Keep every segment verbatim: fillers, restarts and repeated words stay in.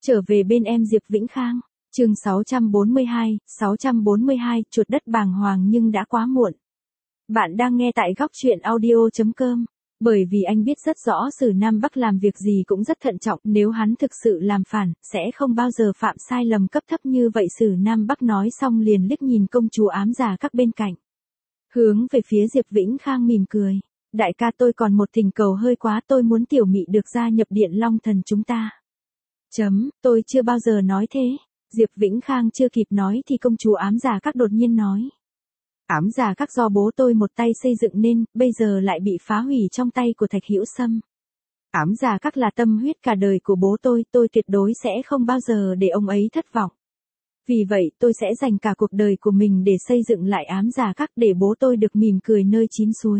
Trở về bên em Diệp Vĩnh Khang, chương sáu trăm bốn mươi hai, sáu trăm bốn mươi hai, chuột đất bàng hoàng nhưng đã quá muộn. Bạn đang nghe tại góc truyện audio chấm com. Bởi vì anh biết rất rõ Sử Nam Bắc làm việc gì cũng rất thận trọng, nếu hắn thực sự làm phản, sẽ không bao giờ phạm sai lầm cấp thấp như vậy. Sử Nam Bắc nói xong liền liếc nhìn công chúa ám giả các bên cạnh. Hướng về phía Diệp Vĩnh Khang mỉm cười. Đại ca, tôi còn một thỉnh cầu hơi quá, tôi muốn tiểu mị được gia nhập Điện Long Thần chúng ta. Chấm, tôi chưa bao giờ nói thế. Diệp Vĩnh Khang chưa kịp nói thì công chúa ám giả các đột nhiên nói. Ám giả các do bố tôi một tay xây dựng nên, bây giờ lại bị phá hủy trong tay của Thạch Hữu Sâm. Ám giả các là tâm huyết cả đời của bố tôi, tôi tuyệt đối sẽ không bao giờ để ông ấy thất vọng. Vì vậy tôi sẽ dành cả cuộc đời của mình để xây dựng lại ám giả các, để bố tôi được mỉm cười nơi chín suối.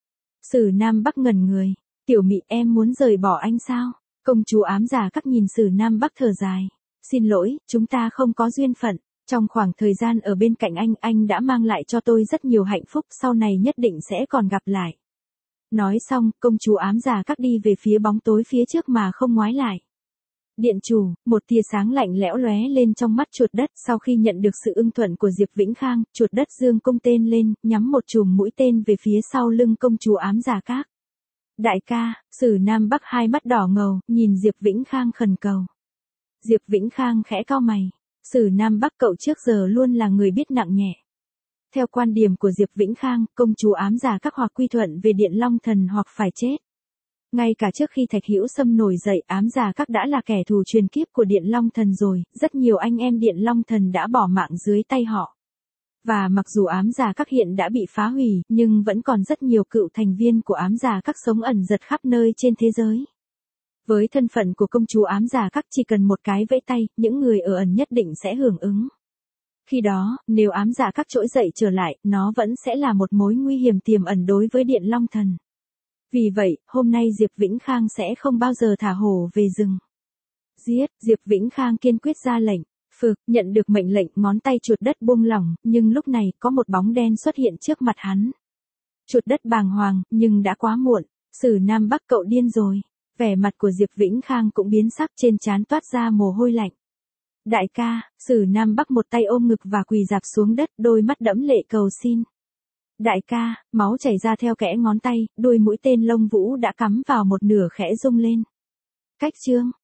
Sử Nam Bắc ngẩn người. Tiểu mị, em muốn rời bỏ anh sao? Công chúa ám giả các nhìn Sử Nam Bắc thở dài. Xin lỗi, chúng ta không có duyên phận. Trong khoảng thời gian ở bên cạnh anh, anh đã mang lại cho tôi rất nhiều hạnh phúc, sau này nhất định sẽ còn gặp lại. Nói xong, công chúa ám giả các đi về phía bóng tối phía trước mà không ngoái lại. Điện chủ, một tia sáng lạnh lẽo lóe lên trong mắt chuột đất. Sau khi nhận được sự ưng thuận của Diệp Vĩnh Khang, chuột đất giương cung tên lên, nhắm một chùm mũi tên về phía sau lưng công chúa ám giả các. Đại ca, Sử Nam Bắc hai mắt đỏ ngầu, nhìn Diệp Vĩnh Khang khẩn cầu. Diệp Vĩnh Khang khẽ cau mày. Sử Nam Bắc cậu trước giờ luôn là người biết nặng nhẹ. Theo quan điểm của Diệp Vĩnh Khang, công chúa ám giả các hoặc quy thuận về Điện Long Thần hoặc phải chết. Ngay cả trước khi Thạch Hữu Sâm nổi dậy, ám giả các đã là kẻ thù truyền kiếp của Điện Long Thần rồi, rất nhiều anh em Điện Long Thần đã bỏ mạng dưới tay họ. Và mặc dù ám giả các hiện đã bị phá hủy, nhưng vẫn còn rất nhiều cựu thành viên của ám giả các sống ẩn giật khắp nơi trên thế giới. Với thân phận của công chúa ám giả các, chỉ cần một cái vẫy tay, những người ở ẩn nhất định sẽ hưởng ứng. Khi đó, nếu ám giả các trỗi dậy trở lại, nó vẫn sẽ là một mối nguy hiểm tiềm ẩn đối với Điện Long Thần. Vì vậy, hôm nay Diệp Vĩnh Khang sẽ không bao giờ thả hổ về rừng. Giết, Diệp Vĩnh Khang kiên quyết ra lệnh. Phực, nhận được mệnh lệnh, ngón tay chuột đất buông lỏng, nhưng lúc này, có một bóng đen xuất hiện trước mặt hắn. Chuột đất bàng hoàng, nhưng đã quá muộn. Sử Nam Bắc, cậu điên rồi. Vẻ mặt của Diệp Vĩnh Khang cũng biến sắc, trên trán toát ra mồ hôi lạnh. Đại ca, Sử Nam Bắc một tay ôm ngực và quỳ rạp xuống đất, đôi mắt đẫm lệ cầu xin. Đại ca, máu chảy ra theo kẽ ngón tay, đuôi mũi tên lông vũ đã cắm vào một nửa khẽ rung lên. Cách chương,